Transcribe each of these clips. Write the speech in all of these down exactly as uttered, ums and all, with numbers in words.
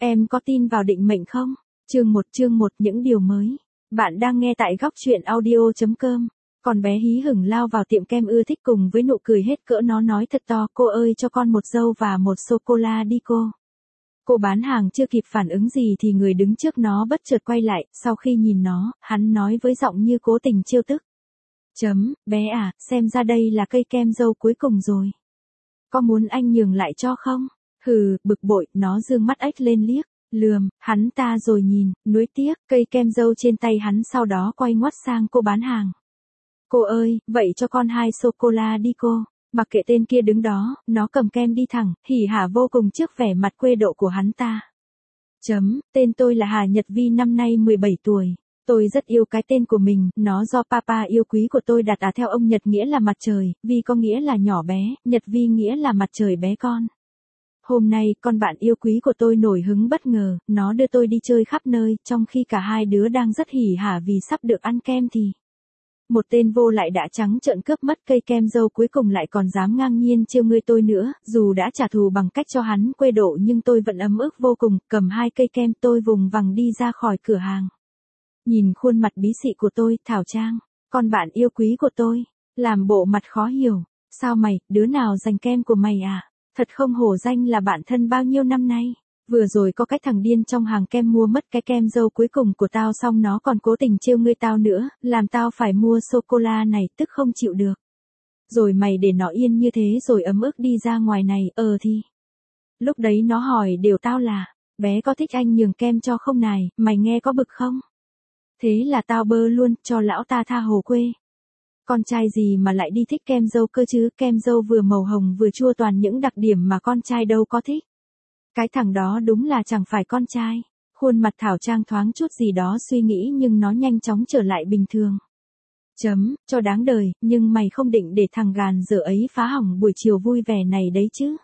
Em có tin vào định mệnh không? Chương một chương một những điều mới. Bạn đang nghe tại góc truyện audio.com. Con bé hí hửng lao vào tiệm kem ưa thích cùng với nụ cười hết cỡ, nó nói thật to: cô ơi cho con một dâu và một sô-cô-la đi cô. Cô bán hàng chưa kịp phản ứng gì thì người đứng trước nó bất chợt quay lại, sau khi nhìn nó, hắn nói với giọng như cố tình trêu tức. Chấm, bé à, xem ra đây là cây kem dâu cuối cùng rồi. Có muốn anh nhường lại cho không? Hừ, bực bội, nó dương mắt ếch lên liếc, lườm, hắn ta rồi nhìn, nuối tiếc, cây kem dâu trên tay hắn, sau đó quay ngoắt sang cô bán hàng. Cô ơi, vậy cho con hai sô-cô-la đi cô. Mặc kệ tên kia đứng đó, nó cầm kem đi thẳng, hỉ hả vô cùng trước vẻ mặt quê độ của hắn ta. Chấm, tên tôi là Hà Nhật Vi, năm nay mười bảy tuổi. Tôi rất yêu cái tên của mình, nó do papa yêu quý của tôi đặt, à theo ông Nhật nghĩa là mặt trời, Vi có nghĩa là nhỏ bé, Nhật Vi nghĩa là mặt trời bé con. Hôm nay, con bạn yêu quý của tôi nổi hứng bất ngờ, nó đưa tôi đi chơi khắp nơi, trong khi cả hai đứa đang rất hỉ hả vì sắp được ăn kem thì một tên vô lại đã trắng trợn cướp mất cây kem dâu cuối cùng, lại còn dám ngang nhiên trêu ngươi tôi nữa. Dù đã trả thù bằng cách cho hắn quê độ nhưng tôi vẫn ấm ức vô cùng, cầm hai cây kem tôi vùng vằng đi ra khỏi cửa hàng. Nhìn khuôn mặt bí xị của tôi, Thảo Trang, con bạn yêu quý của tôi, làm bộ mặt khó hiểu. Sao mày, đứa nào giành kem của mày à? Thật không hổ danh là bạn thân bao nhiêu năm nay. Vừa rồi có cái thằng điên trong hàng kem mua mất cái kem dâu cuối cùng của tao, xong nó còn cố tình trêu ngươi tao nữa, làm tao phải mua sô-cô-la này, tức không chịu được. Rồi mày để nó yên như thế rồi ấm ức đi ra ngoài này, ờ thì. Lúc đấy nó hỏi đều tao là, bé có thích anh nhường kem cho không này, mày nghe có bực không? Thế là tao bơ luôn, cho lão ta tha hồ quê. Con trai gì mà lại đi thích kem dâu cơ chứ, kem dâu vừa màu hồng vừa chua, toàn những đặc điểm mà con trai đâu có thích. Cái thằng đó đúng là chẳng phải con trai. Khuôn mặt Thảo Trang thoáng chút gì đó suy nghĩ nhưng nó nhanh chóng trở lại bình thường. Chấm, cho đáng đời, nhưng mày không định để thằng gàn dở ấy phá hỏng buổi chiều vui vẻ này đấy chứ?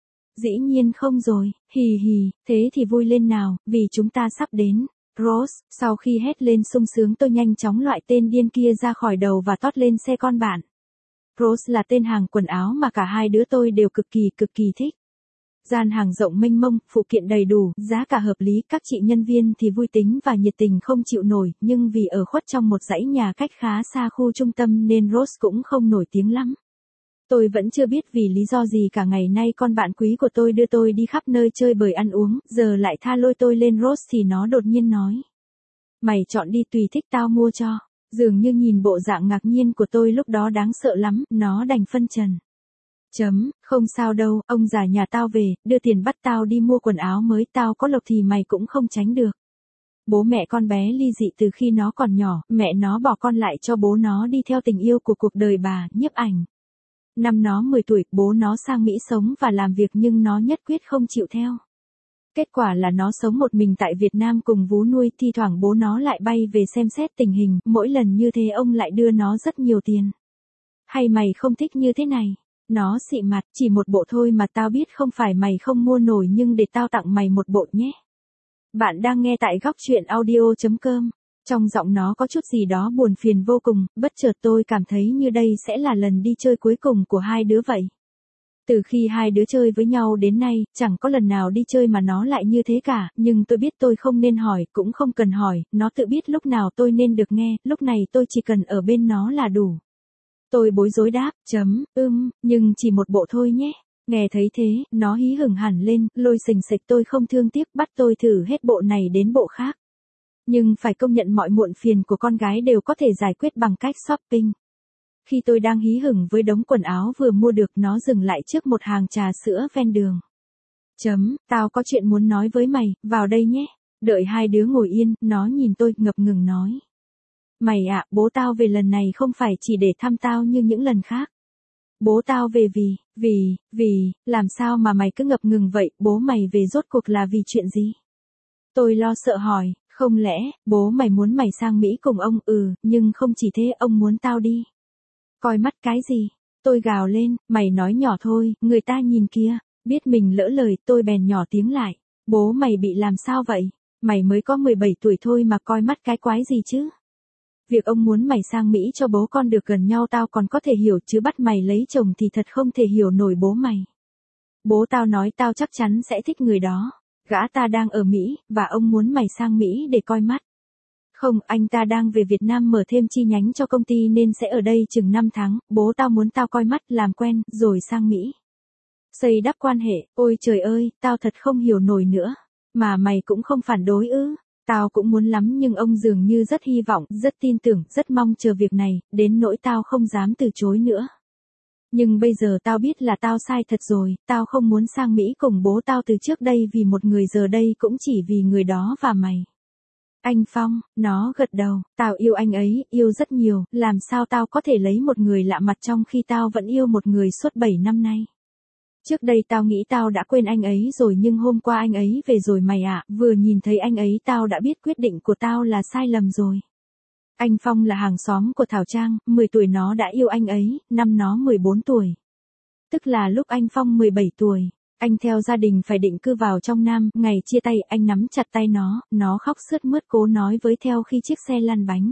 Dĩ nhiên không rồi, hì hì, thế thì vui lên nào, vì chúng ta sắp đến. Rose, sau khi hét lên sung sướng, tôi nhanh chóng loại tên điên kia ra khỏi đầu và tót lên xe con bạn. Rose là tên hàng quần áo mà cả hai đứa tôi đều cực kỳ cực kỳ thích. Gian hàng rộng mênh mông, phụ kiện đầy đủ, giá cả hợp lý, các chị nhân viên thì vui tính và nhiệt tình không chịu nổi, nhưng vì ở khuất trong một dãy nhà cách khá xa khu trung tâm nên Rose cũng không nổi tiếng lắm. Tôi vẫn chưa biết vì lý do gì cả ngày nay con bạn quý của tôi đưa tôi đi khắp nơi chơi bời ăn uống, giờ lại tha lôi tôi lên Rose thì nó đột nhiên nói. Mày chọn đi, tùy thích tao mua cho. Dường như nhìn bộ dạng ngạc nhiên của tôi lúc đó đáng sợ lắm, nó đành phân trần. Chấm, không sao đâu, ông già nhà tao về, đưa tiền bắt tao đi mua quần áo mới, tao có lộc thì mày cũng không tránh được. Bố mẹ con bé ly dị từ khi nó còn nhỏ, mẹ nó bỏ con lại cho bố nó đi theo tình yêu của cuộc đời bà, nhiếp ảnh. Năm nó mười tuổi, bố nó sang Mỹ sống và làm việc nhưng nó nhất quyết không chịu theo. Kết quả là nó sống một mình tại Việt Nam cùng vú nuôi, thi thoảng bố nó lại bay về xem xét tình hình, mỗi lần như thế ông lại đưa nó rất nhiều tiền. Hay mày không thích như thế này? Nó xị mặt, chỉ một bộ thôi mà tao biết không phải mày không mua nổi nhưng để tao tặng mày một bộ nhé. Bạn đang nghe tại góc truyện audio.com. Trong giọng nó có chút gì đó buồn phiền vô cùng, bất chợt tôi cảm thấy như đây sẽ là lần đi chơi cuối cùng của hai đứa vậy. Từ khi hai đứa chơi với nhau đến nay, chẳng có lần nào đi chơi mà nó lại như thế cả, nhưng tôi biết tôi không nên hỏi, cũng không cần hỏi, nó tự biết lúc nào tôi nên được nghe, lúc này tôi chỉ cần ở bên nó là đủ. Tôi bối rối đáp, chấm, ưm, nhưng chỉ một bộ thôi nhé. Nghe thấy thế, nó hí hửng hẳn lên, lôi sình sịch tôi không thương tiếc, bắt tôi thử hết bộ này đến bộ khác. Nhưng phải công nhận mọi muộn phiền của con gái đều có thể giải quyết bằng cách shopping. Khi tôi đang hí hửng với đống quần áo vừa mua được, nó dừng lại trước một hàng trà sữa ven đường. Chấm, tao có chuyện muốn nói với mày, vào đây nhé. Đợi hai đứa ngồi yên, nó nhìn tôi ngập ngừng nói. Mày ạ, bố tao về lần này không phải chỉ để thăm tao như những lần khác. Bố tao về vì, vì, vì, làm sao mà mày cứ ngập ngừng vậy, bố mày về rốt cuộc là vì chuyện gì? Tôi lo sợ hỏi, không lẽ, bố mày muốn mày sang Mỹ cùng ông? Ừ, nhưng không chỉ thế, ông muốn tao đi. Coi mắt cái gì? Tôi gào lên, mày nói nhỏ thôi, người ta nhìn kia. Biết mình lỡ lời, tôi bèn nhỏ tiếng lại. Bố mày bị làm sao vậy? Mày mới có mười bảy tuổi thôi mà coi mắt cái quái gì chứ? Việc ông muốn mày sang Mỹ cho bố con được gần nhau tao còn có thể hiểu, chứ bắt mày lấy chồng thì thật không thể hiểu nổi bố mày. Bố tao nói tao chắc chắn sẽ thích người đó. Gã ta đang ở Mỹ, và ông muốn mày sang Mỹ để coi mắt. Không, anh ta đang về Việt Nam mở thêm chi nhánh cho công ty nên sẽ ở đây chừng năm tháng, bố tao muốn tao coi mắt, làm quen, rồi sang Mỹ. Xây đắp quan hệ, ôi trời ơi, tao thật không hiểu nổi nữa. Mà mày cũng không phản đối ư? Tao cũng muốn lắm nhưng ông dường như rất hy vọng, rất tin tưởng, rất mong chờ việc này, đến nỗi tao không dám từ chối nữa. Nhưng bây giờ tao biết là tao sai thật rồi, tao không muốn sang Mỹ cùng bố tao từ trước đây vì một người, giờ đây cũng chỉ vì người đó và mày. Anh Phong, nó gật đầu, tao yêu anh ấy, yêu rất nhiều, làm sao tao có thể lấy một người lạ mặt trong khi tao vẫn yêu một người suốt bảy năm nay. Trước đây tao nghĩ tao đã quên anh ấy rồi nhưng hôm qua anh ấy về rồi mày ạ, vừa nhìn thấy anh ấy tao đã biết quyết định của tao là sai lầm rồi. Anh Phong là hàng xóm của Thảo Trang, mười tuổi nó đã yêu anh ấy, năm nó mười bốn tuổi. Tức là lúc anh Phong mười bảy tuổi, anh theo gia đình phải định cư vào trong Nam, ngày chia tay anh nắm chặt tay nó, nó khóc sướt mướt cố nói với theo khi chiếc xe lăn bánh.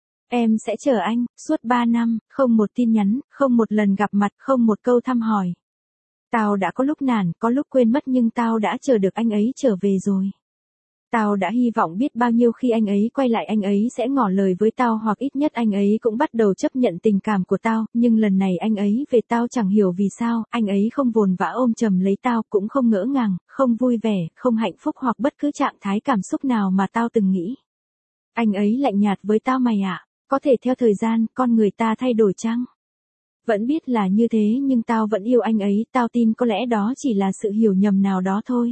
Em sẽ chờ anh, suốt ba năm, không một tin nhắn, không một lần gặp mặt, không một câu thăm hỏi. Tao đã có lúc nản, có lúc quên mất nhưng tao đã chờ được anh ấy trở về rồi. Tao đã hy vọng biết bao nhiêu khi anh ấy quay lại anh ấy sẽ ngỏ lời với tao hoặc ít nhất anh ấy cũng bắt đầu chấp nhận tình cảm của tao, nhưng lần này anh ấy về tao chẳng hiểu vì sao, anh ấy không vồn vã ôm chầm lấy tao, cũng không ngỡ ngàng, không vui vẻ, không hạnh phúc hoặc bất cứ trạng thái cảm xúc nào mà tao từng nghĩ. Anh ấy lạnh nhạt với tao mày ạ, có thể theo thời gian, con người ta thay đổi chăng? Vẫn biết là như thế nhưng tao vẫn yêu anh ấy, tao tin có lẽ đó chỉ là sự hiểu nhầm nào đó thôi.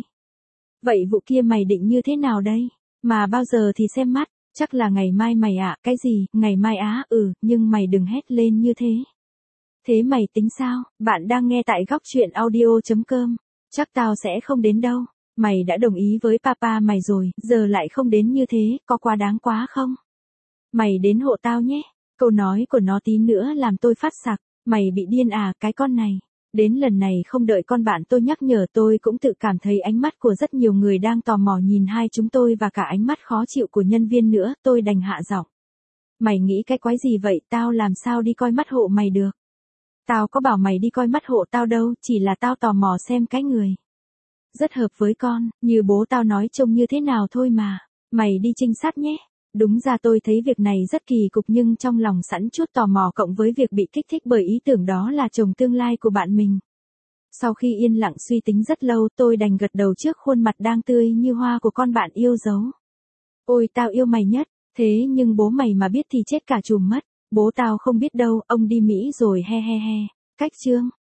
Vậy vụ kia mày định như thế nào đây? Mà bao giờ thì xem mắt, chắc là ngày mai mày ạ, cái gì, ngày mai á, ừ, nhưng mày đừng hét lên như thế. Thế mày tính sao? Bạn đang nghe tại góc truyện audio chấm com. Chắc tao sẽ không đến đâu. Mày đã đồng ý với papa mày rồi, giờ lại không đến như thế, có quá đáng quá không? Mày đến hộ tao nhé. Câu nói của nó tí nữa làm tôi phát sặc. Mày bị điên à, cái con này. Đến lần này không đợi con bạn tôi nhắc nhở tôi cũng tự cảm thấy ánh mắt của rất nhiều người đang tò mò nhìn hai chúng tôi và cả ánh mắt khó chịu của nhân viên nữa, tôi đành hạ giọng. Mày nghĩ cái quái gì vậy, tao làm sao đi coi mắt hộ mày được. Tao có bảo mày đi coi mắt hộ tao đâu, chỉ là tao tò mò xem cái người. Rất hợp với con, như bố tao nói trông như thế nào thôi mà. Mày đi trinh sát nhé. Đúng ra tôi thấy việc này rất kỳ cục nhưng trong lòng sẵn chút tò mò cộng với việc bị kích thích bởi ý tưởng đó là chồng tương lai của bạn mình. Sau khi yên lặng suy tính rất lâu tôi đành gật đầu trước khuôn mặt đang tươi như hoa của con bạn yêu dấu. Ôi tao yêu mày nhất, thế nhưng bố mày mà biết thì chết cả chùm mất. Bố tao không biết đâu, ông đi Mỹ rồi he he he. Cách chương.